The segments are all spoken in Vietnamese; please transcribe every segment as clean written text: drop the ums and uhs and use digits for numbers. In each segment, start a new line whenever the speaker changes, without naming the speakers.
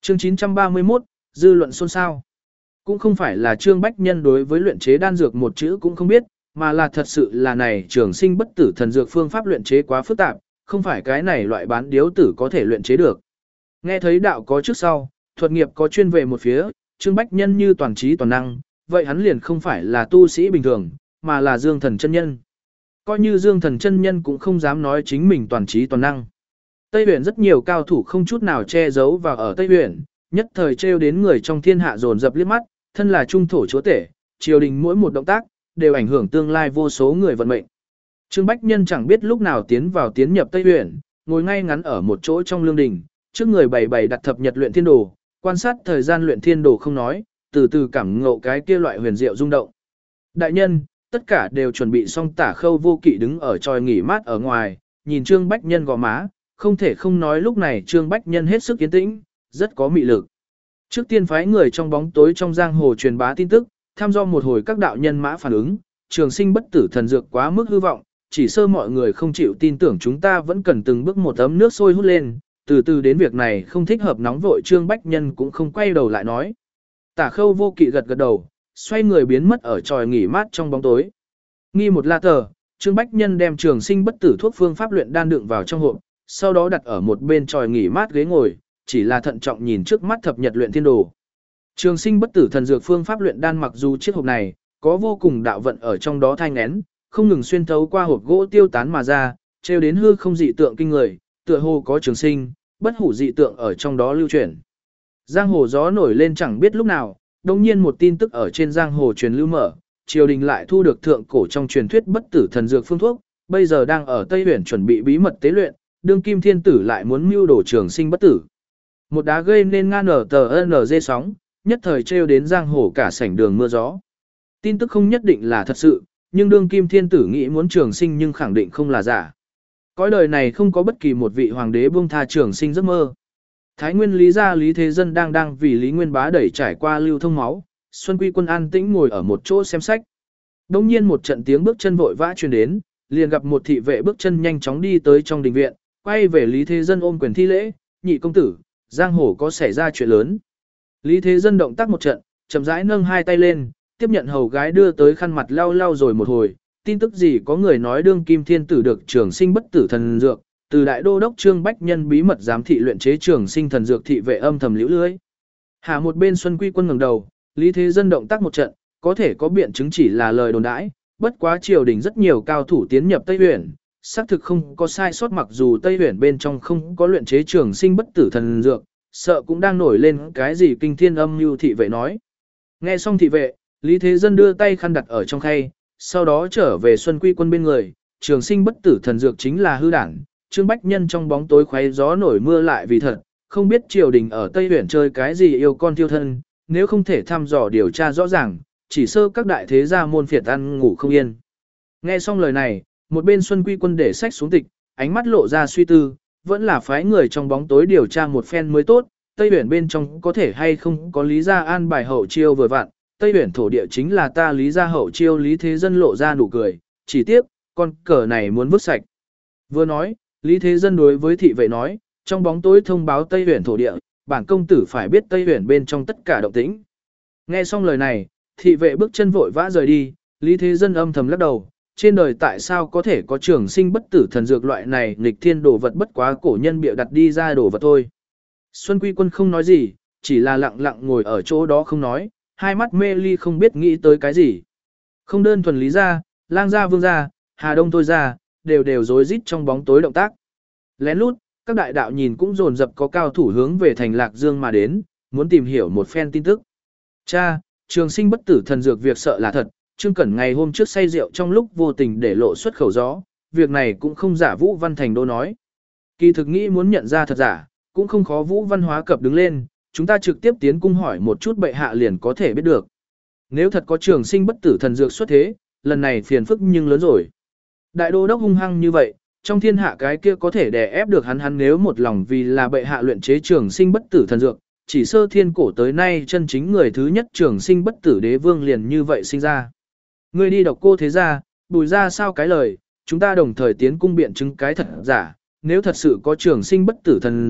Chương 931, dư luận xôn xao. Cũng không phải là Trương Bách Nhân đối với luyện chế đan dược một chữ cũng không biết, mà là thật sự là này trường sinh bất tử thần dược phương pháp luyện chế quá phức tạp, không phải cái này loại bán điếu tử có thể luyện chế được. Nghe thấy đạo có trước sau, thuật nghiệp có chuyên về một phía, Trương Bách Nhân như toàn trí toàn năng, vậy hắn liền không phải là tu sĩ bình thường, mà là Dương Thần chân nhân. Coi như Dương Thần chân nhân cũng không dám nói chính mình toàn trí toàn năng. Tây Huyền rất nhiều cao thủ không chút nào che giấu và ở Tây Huyền, nhất thời trêu đến người trong thiên hạ dồn dập liếc mắt, thân là trung thổ chúa tể, triều đình mỗi một động tác đều ảnh hưởng tương lai vô số người vận mệnh. Trương Bách Nhân chẳng biết lúc nào tiến nhập Tây Huyền, ngồi ngay ngắn ở một chỗ trong lương đình, trước người bày đặt thập nhật luyện thiên đồ, quan sát thời gian luyện thiên đồ không nói, từ từ cảm ngộ cái kia loại huyền diệu rung động. Đại nhân, tất cả đều chuẩn bị xong. Tả Khâu Vô Kỵ đứng ở tròi nghỉ mát ở ngoài, nhìn Trương Bách Nhân gò má, không thể không nói lúc này Trương Bách Nhân hết sức yên tĩnh, rất có mị lực. Trước tiên phái người trong bóng tối trong giang hồ truyền bá tin tức, tham do một hồi các đạo nhân mã phản ứng, trường sinh bất tử thần dược quá mức hư vọng, chỉ sơ mọi người không chịu tin tưởng chúng ta vẫn cần từng bước một ấm nước sôi hút lên, từ từ đến việc này không thích hợp nóng vội. Trương Bách Nhân cũng không quay đầu lại nói. Tả Khâu Vô Kỵ gật đầu, xoay người biến mất ở tròi nghỉ mát trong bóng tối. Nghi một la tờ, Trương Bách Nhân đem trường sinh bất tử thuốc phương pháp luyện đan đựng vào trong hộp, sau đó đặt ở một bên tròi nghỉ mát ghế ngồi, chỉ là thận trọng nhìn trước mắt thập nhật luyện thiên đồ. Trường sinh bất tử thần dược phương pháp luyện đan mặc dù chiếc hộp này có vô cùng đạo vận ở trong đó thai nghén, không ngừng xuyên thấu qua hộp gỗ tiêu tán mà ra, trêu đến hư không dị tượng kinh người, tựa hồ có trường sinh, bất hủ dị tượng ở trong đó lưu truyền. Giang hồ gió nổi lên chẳng biết lúc nào, đồng nhiên một tin tức ở trên giang hồ truyền lưu mở, triều đình lại thu được thượng cổ trong truyền thuyết bất tử thần dược phương thuốc, bây giờ đang ở Tây Huyền chuẩn bị bí mật tế luyện, đương kim thiên tử lại muốn mưu đồ trường sinh bất tử. Một đá gây nên ngang nở tờ NG sóng, nhất thời trêu đến giang hồ cả sảnh đường mưa gió. Tin tức không nhất định là thật sự, nhưng đương kim thiên tử nghĩ muốn trường sinh nhưng khẳng định không là giả. Cõi đời này không có bất kỳ một vị hoàng đế buông tha trường sinh giấc mơ. Thái Nguyên Lý gia Lý Thế Dân đang vì Lý Nguyên Bá đẩy trải qua lưu thông máu, Xuân Quy Quân an tĩnh ngồi ở một chỗ xem sách. Đông nhiên một trận tiếng bước chân vội vã truyền đến, liền gặp một thị vệ bước chân nhanh chóng đi tới trong đình viện, quay về Lý Thế Dân ôm quyền thi lễ, nhị công tử, giang hồ có xảy ra chuyện lớn. Lý Thế Dân động tác một trận, chậm rãi nâng hai tay lên, tiếp nhận hầu gái đưa tới khăn mặt lau lau rồi một hồi, tin tức gì có người nói đương kim thiên tử được trường sinh bất tử thần dược, từ đại đô đốc Trương Bách Nhân bí mật giám thị luyện chế trường sinh thần dược. Thị vệ âm thầm liễu lưới. Hạ một bên Xuân Quy Quân ngẩng đầu, Lý Thế Dân động tác một trận, có thể có biện chứng chỉ là lời đồn đãi, bất quá triều đình rất nhiều cao thủ tiến nhập Tây Huyền, xác thực không có sai sót, mặc dù Tây Huyền bên trong không có luyện chế trường sinh bất tử thần dược, sợ cũng đang nổi lên cái gì kinh thiên âm mưu. Thị vệ nói. Nghe xong thị vệ, Lý Thế Dân đưa tay khăn đặt ở trong khay, sau đó trở về Xuân Quy Quân bên người, trường sinh bất tử thần dược chính là hư đản. Trương Bách Nhân trong bóng tối khoáy gió nổi mưa lại vì thật, không biết triều đình ở Tây Huyền chơi cái gì yêu con tiêu thân, nếu không thể thăm dò điều tra rõ ràng, chỉ sơ các đại thế gia môn phiệt ăn ngủ không yên. Nghe xong lời này, một bên Xuân Quy Quân để sách xuống tịch, ánh mắt lộ ra suy tư, vẫn là phái người trong bóng tối điều tra một phen mới tốt, Tây Huyền bên trong có thể hay không có Lý gia an bài hậu chiêu vừa vặn, Tây Huyền thổ địa chính là ta Lý gia hậu chiêu. Lý Thế Dân lộ ra nụ cười, chỉ tiếc, con cờ này muốn vứt sạch. Vừa nói, Lý Thế Dân đối với thị vệ nói, trong bóng tối thông báo Tây Huyền thổ địa, bản công tử phải biết Tây Huyền bên trong tất cả động tĩnh. Nghe xong lời này, thị vệ bước chân vội vã rời đi, Lý Thế Dân âm thầm lắc đầu, trên đời tại sao có thể có trường sinh bất tử thần dược loại này nghịch thiên đồ vật, bất quá cổ nhân bịa đặt đi ra đồ vật thôi. Xuân Quy Quân không nói gì, chỉ là lặng lặng ngồi ở chỗ đó không nói, hai mắt mê ly không biết nghĩ tới cái gì. Không đơn thuần Lý gia, Lang gia, Vương gia, Hà Đông Thôi gia, đều rối rít trong bóng tối động tác. Lén lút, các đại đạo nhìn cũng dồn dập có cao thủ hướng về thành Lạc Dương mà đến, muốn tìm hiểu một phen tin tức. Cha, trường sinh bất tử thần dược việc sợ là thật, Trương Cẩn ngày hôm trước say rượu trong lúc vô tình để lộ xuất khẩu gió, việc này cũng không giả. Vũ Văn Thành Đô nói. Kỳ thực nghĩ muốn nhận ra thật giả, cũng không khó. Vũ Văn Hóa cập đứng lên, chúng ta trực tiếp tiến cung hỏi một chút bệ hạ liền có thể biết được. Nếu thật có trường sinh bất tử thần dược xuất thế, lần này phiền phức nhưng lớn rồi. Đại đô đốc hung hăng như vậy, trong thiên hạ cái kia có thể đè ép được hắn nếu một lòng vì là bệ hạ luyện chế trường sinh bất tử thần dược, chỉ sơ thiên cổ tới nay chân chính người thứ nhất trường sinh bất tử đế vương liền như vậy sinh ra. Ngươi đi độc cô thế gia, Bùi ra sao cái lời, chúng ta đồng thời tiến cung biện chứng cái thật giả, nếu thật sự có trường sinh bất tử thần dược,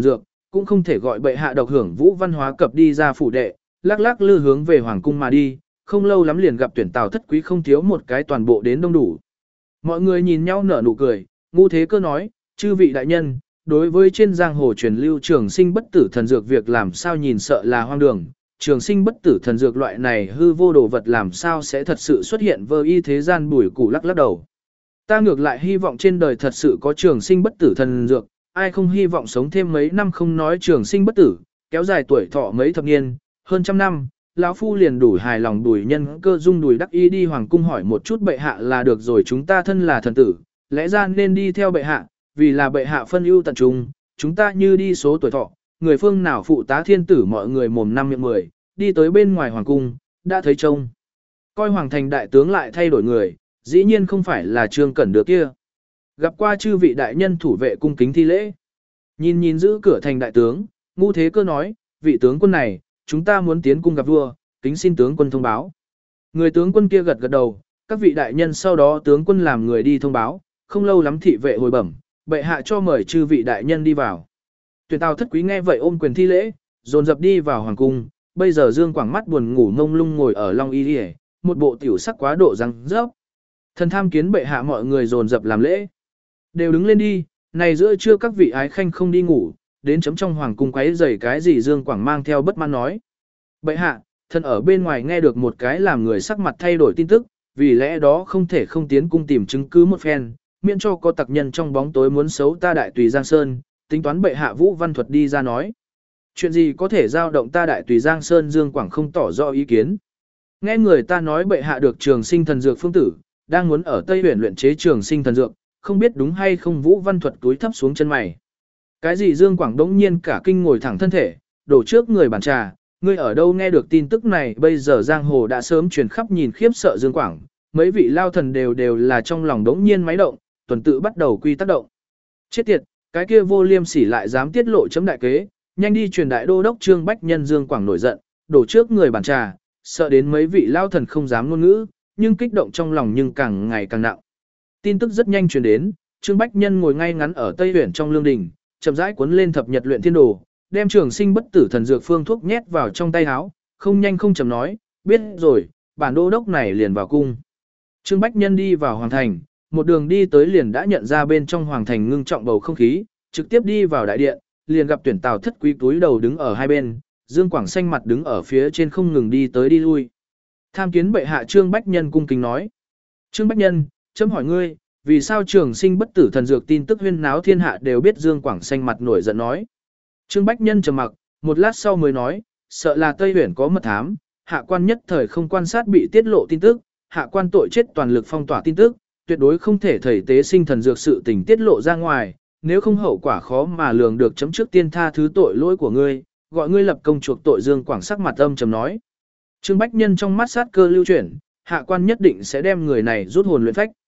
cũng không thể gọi bệ hạ độc hưởng vũ văn hóa cập đi ra phủ đệ, lắc lắc lư hướng về hoàng cung mà đi, không lâu lắm liền gặp tuyển Tào thất quý không thiếu một cái toàn bộ đến đông đủ. Mọi người nhìn nhau nở nụ cười, Ngu Thế Cơ nói, chư vị đại nhân, đối với trên giang hồ truyền lưu trường sinh bất tử thần dược việc làm sao nhìn sợ là hoang đường, trường sinh bất tử thần dược loại này hư vô đồ vật làm sao sẽ thật sự xuất hiện vơ y thế gian bùi củ lắc lắc đầu. Ta ngược lại hy vọng trên đời thật sự có trường sinh bất tử thần dược, ai không hy vọng sống thêm mấy năm không nói trường sinh bất tử, kéo dài tuổi thọ mấy thập niên, hơn trăm năm, lão phu liền đủ hài lòng đùi nhân cơ dung đùi đắc y đi hoàng cung hỏi một chút bệ hạ là được rồi, chúng ta thân là thần tử, lẽ ra nên đi theo bệ hạ, vì là bệ hạ phân ưu tận trung, chúng ta như đi số tuổi thọ, người phương nào phụ tá thiên tử mọi người mồm năm miệng 10, đi tới bên ngoài hoàng cung, đã thấy trông. Coi hoàng thành đại tướng lại thay đổi người, dĩ nhiên không phải là Trương Cẩn được kia. Gặp qua chư vị đại nhân thủ vệ cung kính thi lễ. Nhìn nhìn giữ cửa thành đại tướng, Ngu Thế Cơ nói, vị tướng quân này, chúng ta muốn tiến cung gặp vua, kính xin tướng quân thông báo. Người tướng quân kia gật gật đầu, các vị đại nhân sau đó tướng quân làm người đi thông báo, không lâu lắm thị vệ hồi bẩm, bệ hạ cho mời chư vị đại nhân đi vào. Tuyển Tào thất quý nghe vậy ôm quyền thi lễ, dồn dập đi vào hoàng cung, bây giờ Dương Quảng mắt buồn ngủ ngông lung ngồi ở Long Y Liễu, một bộ tiểu sắc quá độ răng rớp. Thần tham kiến bệ hạ, mọi người dồn dập làm lễ. Đều đứng lên đi, này giữa trưa các vị ái khanh không đi ngủ, đến chấm trong hoàng cung quấy rầy cái gì. Dương Quảng mang theo bất mãn nói. Bệ hạ, thần ở bên ngoài nghe được một cái làm người sắc mặt thay đổi tin tức, vì lẽ đó không thể không tiến cung tìm chứng cứ một phen, miễn cho có tặc nhân trong bóng tối muốn xấu ta đại tùy Giang Sơn, tính toán bệ hạ Vũ Văn Thuật đi ra nói. Chuyện gì có thể giao động ta đại tùy Giang Sơn? Dương Quảng không tỏ rõ ý kiến. Nghe người ta nói bệ hạ được trường sinh thần dược phương tử, đang muốn ở Tây Huyền luyện chế trường sinh thần dược, không biết đúng hay không. Vũ Văn Thuật túi thấp xuống chân mày. Cái gì? Dương Quảng đống nhiên cả kinh ngồi thẳng thân thể, đổ trước người bàn trà, ngươi ở đâu nghe được tin tức này? Bây giờ giang hồ đã sớm truyền khắp, nhìn khiếp sợ Dương Quảng, mấy vị lao thần đều là trong lòng đống nhiên máy động, tuần tự bắt đầu quy tác động. Chết tiệt, cái kia vô liêm sỉ lại dám tiết lộ chấm đại kế, nhanh đi truyền đại đô đốc Trương Bách Nhân. Dương Quảng nổi giận, đổ trước người bàn trà, sợ đến mấy vị lao thần không dám ngôn ngữ, nhưng kích động trong lòng nhưng càng ngày càng nặng. Tin tức rất nhanh truyền đến, Trương Bách Nhân ngồi ngay ngắn ở Tây Huyền trong lương đình, chậm rãi cuốn lên thập nhật luyện thiên đồ, đem trường sinh bất tử thần dược phương thuốc nhét vào trong tay áo, không nhanh không chậm nói, biết rồi, bản đô đốc này liền vào cung. Trương Bách Nhân đi vào hoàng thành, một đường đi tới liền đã nhận ra bên trong hoàng thành ngưng trọng bầu không khí, trực tiếp đi vào đại điện, liền gặp tuyển Tào thất quý túi đầu đứng ở hai bên, Dương Quảng xanh mặt đứng ở phía trên không ngừng đi tới đi lui. Tham kiến bệ hạ. Trương Bách Nhân cung kính nói. Trương Bách Nhân, chấm hỏi ngươi, vì sao trường sinh bất tử thần dược tin tức huyên náo thiên hạ đều biết? Dương Quảng xanh mặt nổi giận nói. Trương Bách Nhân trầm mặc, một lát sau mới nói, sợ là Tây Huyền có mật thám, hạ quan nhất thời không quan sát bị tiết lộ tin tức, hạ quan tội chết toàn lực phong tỏa tin tức, tuyệt đối không thể thầy tế sinh thần dược sự tình tiết lộ ra ngoài, nếu không hậu quả khó mà lường được. Chấm trước tiên tha thứ tội lỗi của ngươi, gọi ngươi lập công chuộc tội. Dương Quảng sắc mặt âm trầm nói. Trương Bách Nhân trong mắt sát cơ lưu chuyển, hạ quan nhất định sẽ đem người này rút hồn luyện phách.